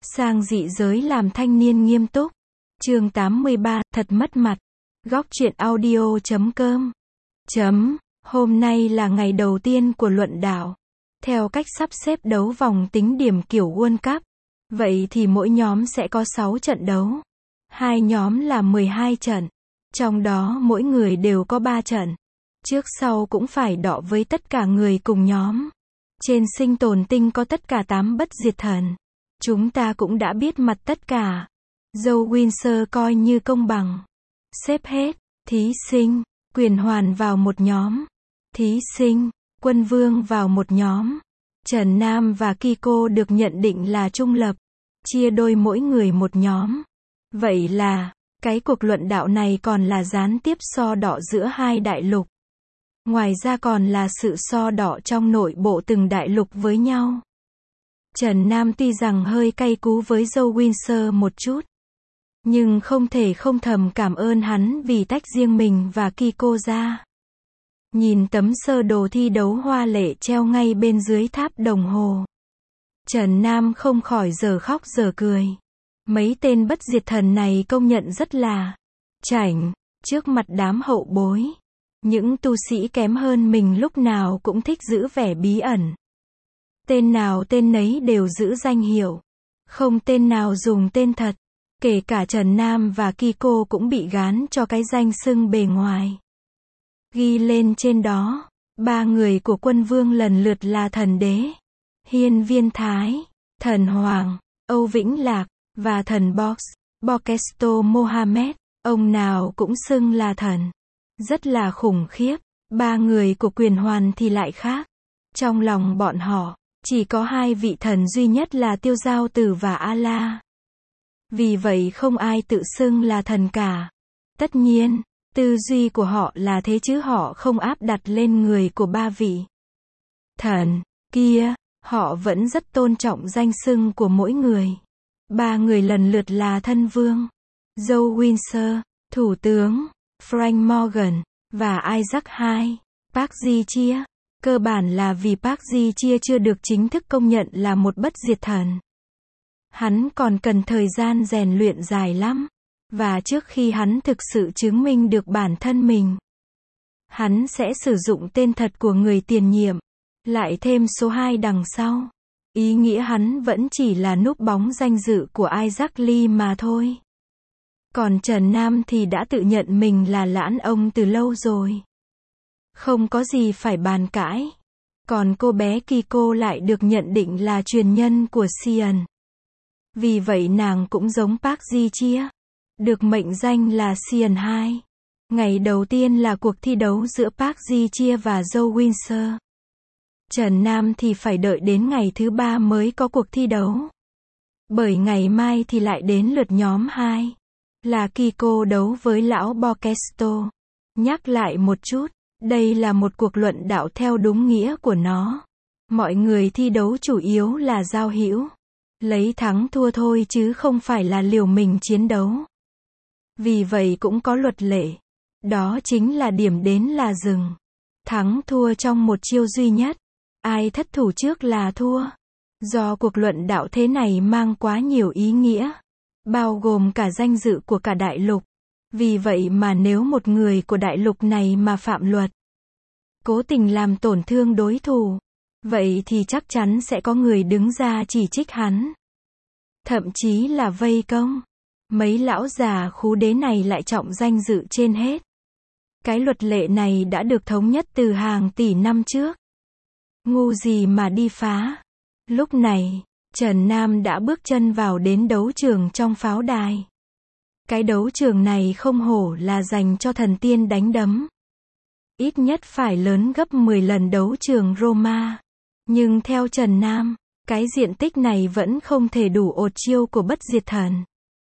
Sang dị giới làm thanh niên nghiêm túc. Chương 83, thật mất mặt. Góc truyện audio.com. Hôm nay là ngày đầu tiên của luận đạo. Theo cách sắp xếp đấu vòng tính điểm kiểu World Cup. Vậy thì mỗi nhóm sẽ có 6 trận đấu. Hai nhóm là 12 trận. Trong đó mỗi người đều có 3 trận. Trước sau cũng phải đọ với tất cả người cùng nhóm. Trên sinh tồn tinh có tất cả 8 bất diệt thần. Chúng ta cũng đã biết mặt tất cả. Joe Windsor coi như công bằng. Xếp hết. Thí sinh, Quyền Hoàn vào một nhóm. Thí sinh, Quân Vương vào một nhóm. Trần Nam và Kiko được nhận định là trung lập. Chia đôi mỗi người một nhóm. Vậy là, cái cuộc luận đạo này còn là gián tiếp so đọ giữa hai đại lục. Ngoài ra còn là sự so đọ trong nội bộ từng đại lục với nhau. Trần Nam tuy rằng hơi cay cú với Joe Windsor một chút. Nhưng không thể không thầm cảm ơn hắn vì tách riêng mình và Kiko ra. Nhìn tấm sơ đồ thi đấu hoa lệ treo ngay bên dưới tháp đồng hồ. Trần Nam không khỏi giờ khóc giờ cười. Mấy tên bất diệt thần này công nhận rất là chảnh, trước mặt đám hậu bối. Những tu sĩ kém hơn mình lúc nào cũng thích giữ vẻ bí ẩn. Tên nào tên nấy đều giữ danh hiệu. Không tên nào dùng tên thật. Kể cả Trần Nam và Kiko cũng bị gán cho cái danh xưng bề ngoài. Ghi lên trên đó, 3 người của Quân Vương lần lượt là Thần Đế, Hiên Viên Thái, Thần Hoàng, Âu Vĩnh Lạc, và Thần Bokesto Mohammed. Ông nào cũng xưng là thần. Rất là khủng khiếp. 3 người của Quyền Hoàn thì lại khác. Trong lòng bọn họ, chỉ có 2 vị thần duy nhất là Tiêu Giao Tử và A-la. Vì vậy không ai tự xưng là thần cả. Tất nhiên, tư duy của họ là thế chứ họ không áp đặt lên người của 3 vị thần kia. Họ vẫn rất tôn trọng danh xưng của mỗi người. 3 người lần lượt là Thân Vương, Joe Windsor, Thủ tướng, Frank Morgan, và Isaac II. Park Ji-chia. Cơ bản là vì Park Ji-chia chưa được chính thức công nhận là một bất diệt thần. Hắn còn cần thời gian rèn luyện dài lắm. Và trước khi hắn thực sự chứng minh được bản thân mình, hắn sẽ sử dụng tên thật của người tiền nhiệm. Lại thêm số 2 đằng sau. Ý nghĩa hắn vẫn chỉ là núp bóng danh dự của Isaac Lee mà thôi. Còn Trần Nam thì đã tự nhận mình là lãn ông từ lâu rồi. Không có gì phải bàn cãi. Còn cô bé Kiko lại được nhận định là truyền nhân của Sion. Vì vậy nàng cũng giống Park Ji-chia. Được mệnh danh là Sion 2. Ngày đầu tiên là cuộc thi đấu giữa Park Ji-chia và Joe Windsor. Trần Nam thì phải đợi đến ngày thứ 3 mới có cuộc thi đấu. Bởi ngày mai thì lại đến lượt nhóm 2. Là Kiko đấu với lão Bokesto. Nhắc lại một chút, đây là một cuộc luận đạo theo đúng nghĩa của nó. Mọi người thi đấu chủ yếu là giao hữu. Lấy thắng thua thôi chứ không phải là liều mình chiến đấu. Vì vậy cũng có luật lệ. Đó chính là điểm đến là dừng. Thắng thua trong một chiêu duy nhất. Ai thất thủ trước là thua. Do cuộc luận đạo thế này mang quá nhiều ý nghĩa. Bao gồm cả danh dự của cả đại lục. Vì vậy mà nếu một người của đại lục này mà phạm luật, cố tình làm tổn thương đối thủ, vậy thì chắc chắn sẽ có người đứng ra chỉ trích hắn. Thậm chí là vây công. Mấy lão già khú đế này lại trọng danh dự trên hết. Cái luật lệ này đã được thống nhất từ hàng tỷ năm trước. Ngu gì mà đi phá. Lúc này, Trần Nam đã bước chân vào đến đấu trường trong pháo đài. Cái đấu trường này không hổ là dành cho thần tiên đánh đấm. Ít nhất phải lớn gấp 10 lần đấu trường Roma. Nhưng theo Trần Nam, cái diện tích này vẫn không thể đủ ột chiêu của bất diệt thần.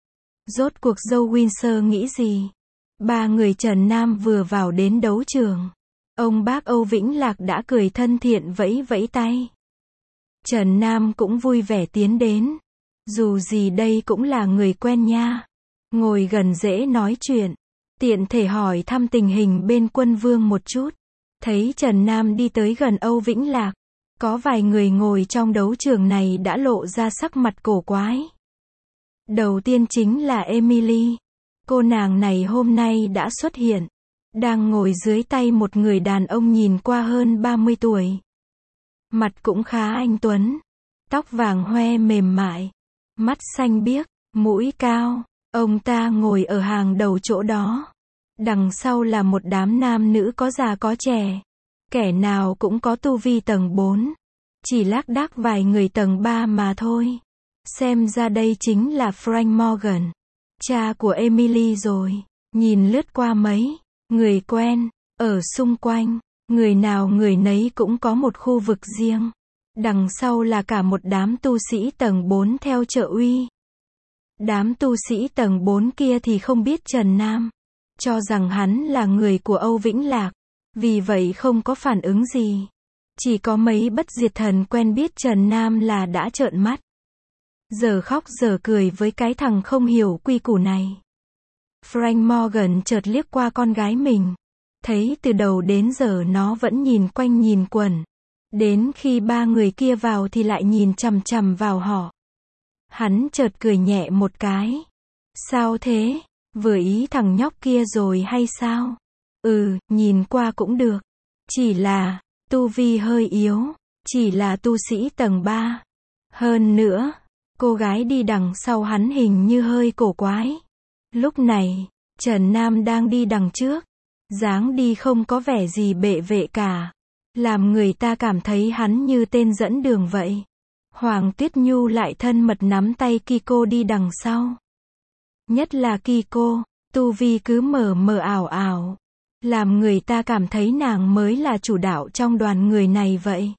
Rốt cuộc Joe Windsor nghĩ gì? 3 người Trần Nam vừa vào đến đấu trường. Ông bác Âu Vĩnh Lạc đã cười thân thiện vẫy vẫy tay. Trần Nam cũng vui vẻ tiến đến. Dù gì đây cũng là người quen nha. Ngồi gần dễ nói chuyện. Tiện thể hỏi thăm tình hình bên Quân Vương một chút. Thấy Trần Nam đi tới gần Âu Vĩnh Lạc. Có vài người ngồi trong đấu trường này đã lộ ra sắc mặt cổ quái. Đầu tiên chính là Emily. Cô nàng này hôm nay đã xuất hiện. Đang ngồi dưới tay một người đàn ông nhìn qua hơn 30 tuổi. Mặt cũng khá anh tuấn. Tóc vàng hoe mềm mại. Mắt xanh biếc, mũi cao. Ông ta ngồi ở hàng đầu chỗ đó. Đằng sau là một đám nam nữ có già có trẻ. Kẻ nào cũng có tu vi tầng 4. Chỉ lác đác vài người tầng 3 mà thôi. Xem ra đây chính là Frank Morgan, cha của Emily rồi. Nhìn lướt qua mấy người quen ở xung quanh, người nào người nấy cũng có một khu vực riêng. Đằng sau là cả một đám tu sĩ tầng 4 theo trợ uy. Đám tu sĩ tầng 4 kia thì không biết Trần Nam, cho rằng hắn là người của Âu Vĩnh Lạc, vì vậy không có phản ứng gì. Chỉ có mấy bất diệt thần quen biết Trần Nam là đã trợn mắt. Giờ khóc giờ cười với cái thằng không hiểu quy củ này. Frank Morgan chợt liếc qua con gái mình. Thấy từ đầu đến giờ nó vẫn nhìn quanh nhìn quẩn. Đến khi ba người kia vào thì lại nhìn chằm chằm vào họ. Hắn chợt cười nhẹ một cái. Sao thế? Vừa ý thằng nhóc kia rồi hay sao? Nhìn qua cũng được. Chỉ là, tu vi hơi yếu. Chỉ là tu sĩ tầng 3. Hơn nữa, cô gái đi đằng sau hắn hình như hơi cổ quái. Lúc này, Trần Nam đang đi đằng trước. Dáng đi không có vẻ gì bệ vệ cả. Làm người ta cảm thấy hắn như tên dẫn đường vậy. Hoàng Tuyết Nhu lại thân mật nắm tay Kiko đi đằng sau. Nhất là Kiko, tu vi cứ mờ mờ ảo ảo. Làm người ta cảm thấy nàng mới là chủ đạo trong đoàn người này vậy.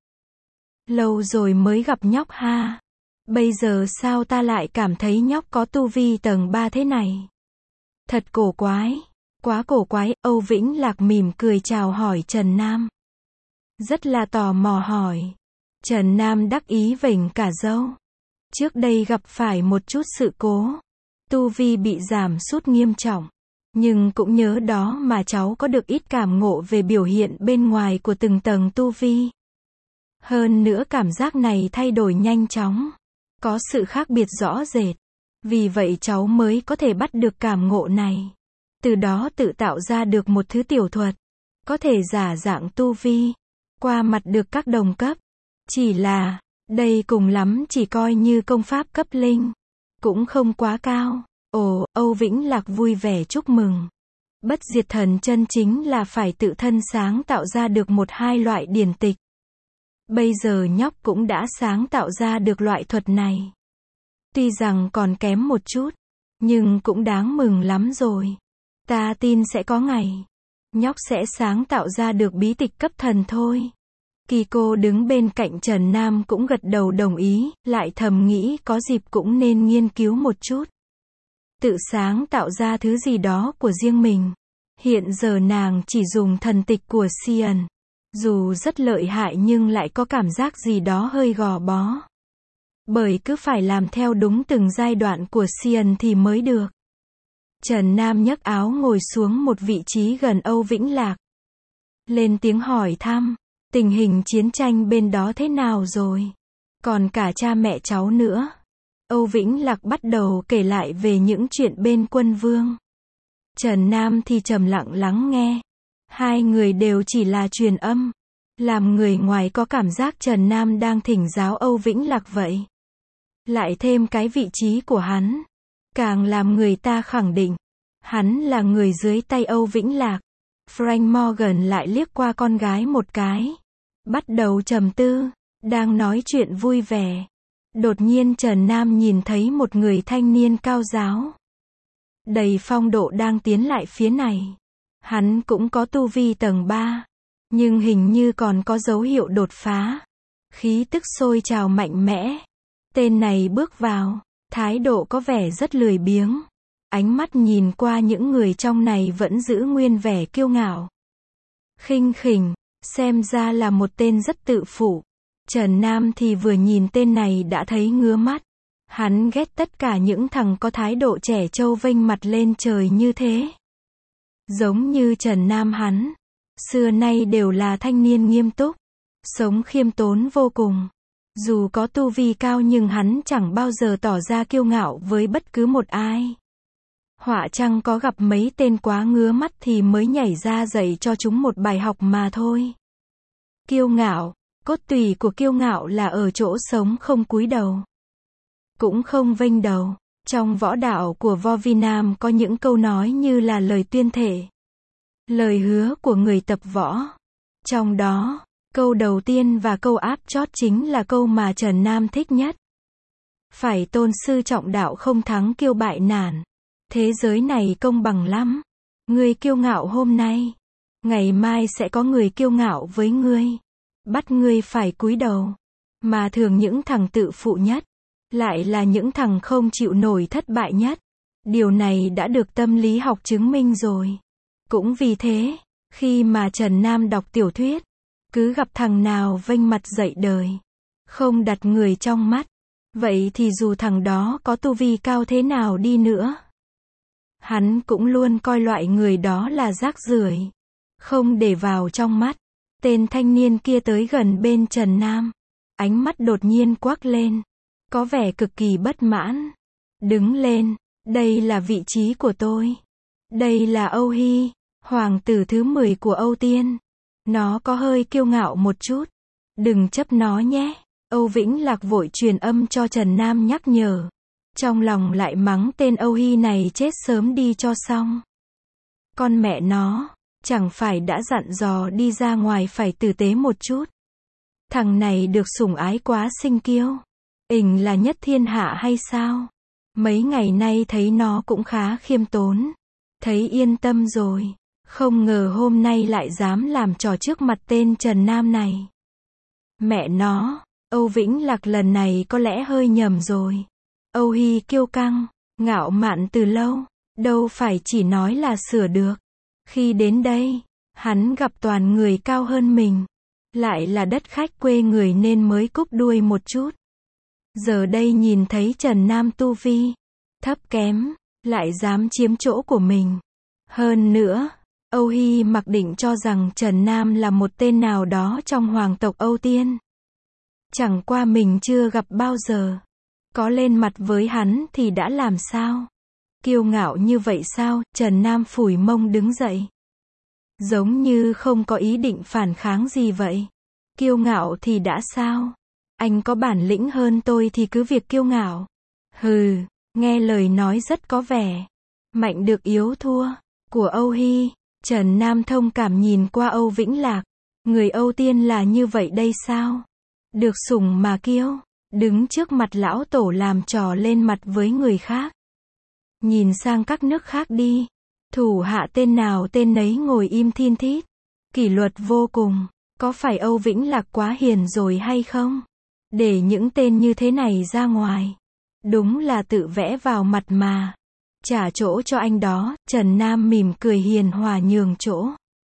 Lâu rồi mới gặp nhóc ha. Bây giờ sao ta lại cảm thấy nhóc có tu vi tầng 3 thế này? Thật cổ quái. Quá cổ quái. Âu Vĩnh Lạc mỉm cười chào hỏi Trần Nam. Rất là tò mò hỏi. Trần Nam đắc ý vểnh cả râu. Trước đây gặp phải một chút sự cố. Tu vi bị giảm sút nghiêm trọng. Nhưng cũng nhớ đó mà cháu có được ít cảm ngộ về biểu hiện bên ngoài của từng tầng tu vi. Hơn nữa cảm giác này thay đổi nhanh chóng. Có sự khác biệt rõ rệt. Vì vậy cháu mới có thể bắt được cảm ngộ này. Từ đó tự tạo ra được một thứ tiểu thuật. Có thể giả dạng tu vi. Qua mặt được các đồng cấp. Chỉ là, đây cùng lắm chỉ coi như công pháp cấp linh. Cũng không quá cao. Ồ, Âu Vĩnh Lạc vui vẻ chúc mừng. Bất diệt thần chân chính là phải tự thân sáng tạo ra được một hai loại điển tịch. Bây giờ nhóc cũng đã sáng tạo ra được loại thuật này. Tuy rằng còn kém một chút, nhưng cũng đáng mừng lắm rồi. Ta tin sẽ có ngày, nhóc sẽ sáng tạo ra được bí tịch cấp thần thôi. Kiko đứng bên cạnh Trần Nam cũng gật đầu đồng ý, lại thầm nghĩ có dịp cũng nên nghiên cứu một chút. Tự sáng tạo ra thứ gì đó của riêng mình. Hiện giờ nàng chỉ dùng thần tịch của Xian. Dù rất lợi hại nhưng lại có cảm giác gì đó hơi gò bó. Bởi cứ phải làm theo đúng từng giai đoạn của Xian thì mới được. Trần Nam nhấc áo ngồi xuống một vị trí gần Âu Vĩnh Lạc. Lên tiếng hỏi thăm, tình hình chiến tranh bên đó thế nào rồi? Còn cả cha mẹ cháu nữa. Âu Vĩnh Lạc bắt đầu kể lại về những chuyện bên quân vương. Trần Nam thì trầm lặng lắng nghe. Hai người đều chỉ là truyền âm. Làm người ngoài có cảm giác Trần Nam đang thỉnh giáo Âu Vĩnh Lạc vậy. Lại thêm cái vị trí của hắn. Càng làm người ta khẳng định. Hắn là người dưới tay Âu Vĩnh Lạc. Frank Morgan lại liếc qua con gái một cái. Bắt đầu trầm tư. Đang nói chuyện vui vẻ. Đột nhiên Trần Nam nhìn thấy một người thanh niên cao ráo. Đầy phong độ đang tiến lại phía này. Hắn cũng có tu vi tầng 3. Nhưng hình như còn có dấu hiệu đột phá. Khí tức sôi trào mạnh mẽ. Tên này bước vào. Thái độ có vẻ rất lười biếng. Ánh mắt nhìn qua những người trong này vẫn giữ nguyên vẻ kiêu ngạo. Khinh khỉnh. Xem ra là một tên rất tự phụ. Trần Nam thì vừa nhìn tên này đã thấy ngứa mắt. Hắn ghét tất cả những thằng có thái độ trẻ trâu vênh mặt lên trời như thế. Giống như Trần Nam hắn. Xưa nay đều là thanh niên nghiêm túc. Sống khiêm tốn vô cùng. Dù có tu vi cao nhưng hắn chẳng bao giờ tỏ ra kiêu ngạo với bất cứ một ai. Họa chăng có gặp mấy tên quá ngứa mắt thì mới nhảy ra dạy cho chúng một bài học mà thôi. Kiêu ngạo, cốt tủy của kiêu ngạo là ở chỗ sống không cúi đầu, cũng không vênh đầu. Trong võ đạo của võ vi nam có những câu nói như là lời tuyên thệ, lời hứa của người tập võ. Trong đó, câu đầu tiên và câu áp chót chính là câu mà Trần Nam thích nhất. Phải tôn sư trọng đạo không thắng kiêu bại nản. Thế giới này công bằng lắm. Ngươi kiêu ngạo hôm nay, ngày mai sẽ có người kiêu ngạo với ngươi, bắt ngươi phải cúi đầu. Mà thường những thằng tự phụ nhất, lại là những thằng không chịu nổi thất bại nhất. Điều này đã được tâm lý học chứng minh rồi. Cũng vì thế, khi mà Trần Nam đọc tiểu thuyết, cứ gặp thằng nào vênh mặt dạy đời, không đặt người trong mắt, vậy thì dù thằng đó có tu vi cao thế nào đi nữa, hắn cũng luôn coi loại người đó là rác rưởi, không để vào trong mắt. Tên thanh niên kia tới gần bên Trần Nam, ánh mắt đột nhiên quắc lên, có vẻ cực kỳ bất mãn. Đứng lên, đây là vị trí của tôi. Đây là Âu Hy, hoàng tử thứ 10 của Âu Tiên. Nó có hơi kiêu ngạo một chút. Đừng chấp nó nhé. Âu Vĩnh Lạc vội truyền âm cho Trần Nam nhắc nhở. Trong lòng lại mắng tên Âu Hy này chết sớm đi cho xong. Con mẹ nó, chẳng phải đã dặn dò đi ra ngoài phải tử tế một chút. Thằng này được sủng ái quá sinh kiêu. Ình là nhất thiên hạ hay sao? Mấy ngày nay thấy nó cũng khá khiêm tốn. Thấy yên tâm rồi. Không ngờ hôm nay lại dám làm trò trước mặt tên Trần Nam này. Mẹ nó, Âu Vĩnh Lạc lần này có lẽ hơi nhầm rồi. Âu Hy kiêu căng, ngạo mạn từ lâu, đâu phải chỉ nói là sửa được. Khi đến đây, hắn gặp toàn người cao hơn mình. Lại là đất khách quê người nên mới cúp đuôi một chút. Giờ đây nhìn thấy Trần Nam tu vi thấp kém, lại dám chiếm chỗ của mình. Hơn nữa, Âu Hy mặc định cho rằng Trần Nam là một tên nào đó trong hoàng tộc Âu Tiên. Chẳng qua mình chưa gặp bao giờ. Có lên mặt với hắn thì đã làm sao? Kiêu ngạo như vậy sao? Trần Nam phủi mông đứng dậy. Giống như không có ý định phản kháng gì vậy. Kiêu ngạo thì đã sao? Anh có bản lĩnh hơn tôi thì cứ việc kiêu ngạo. Hừ, nghe lời nói rất có vẻ mạnh được yếu thua của Âu Hy. Trần Nam thông cảm nhìn qua Âu Vĩnh Lạc. Người Âu Tiên là như vậy đây sao? Được sủng mà kiêu, đứng trước mặt lão tổ làm trò lên mặt với người khác. Nhìn sang các nước khác đi. Thủ hạ tên nào tên nấy ngồi im thin thít. Kỷ luật vô cùng. Có phải Âu Vĩnh Lạc quá hiền rồi hay không? Để những tên như thế này ra ngoài. Đúng là tự vẽ vào mặt mà. Trả chỗ cho anh đó. Trần Nam mỉm cười hiền hòa nhường chỗ.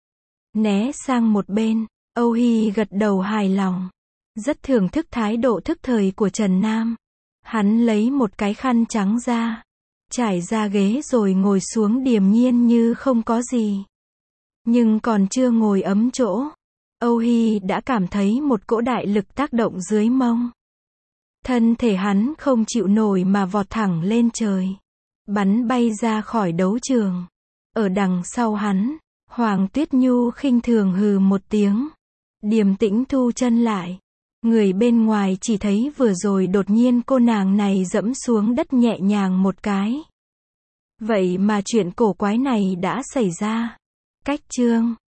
Né sang một bên. Âu Hy gật đầu hài lòng. Rất thưởng thức thái độ thức thời của Trần Nam. Hắn lấy một cái khăn trắng ra, trải ra ghế rồi ngồi xuống điềm nhiên như không có gì. Nhưng còn chưa ngồi ấm chỗ, Âu Hy đã cảm thấy một cỗ đại lực tác động dưới mông. Thân thể hắn không chịu nổi mà vọt thẳng lên trời, bắn bay ra khỏi đấu trường. Ở đằng sau hắn, Hoàng Tuyết Nhu khinh thường hừ một tiếng, điềm tĩnh thu chân lại. Người bên ngoài chỉ thấy vừa rồi đột nhiên cô nàng này dẫm xuống đất nhẹ nhàng một cái. Vậy mà chuyện cổ quái này đã xảy ra. Cách chương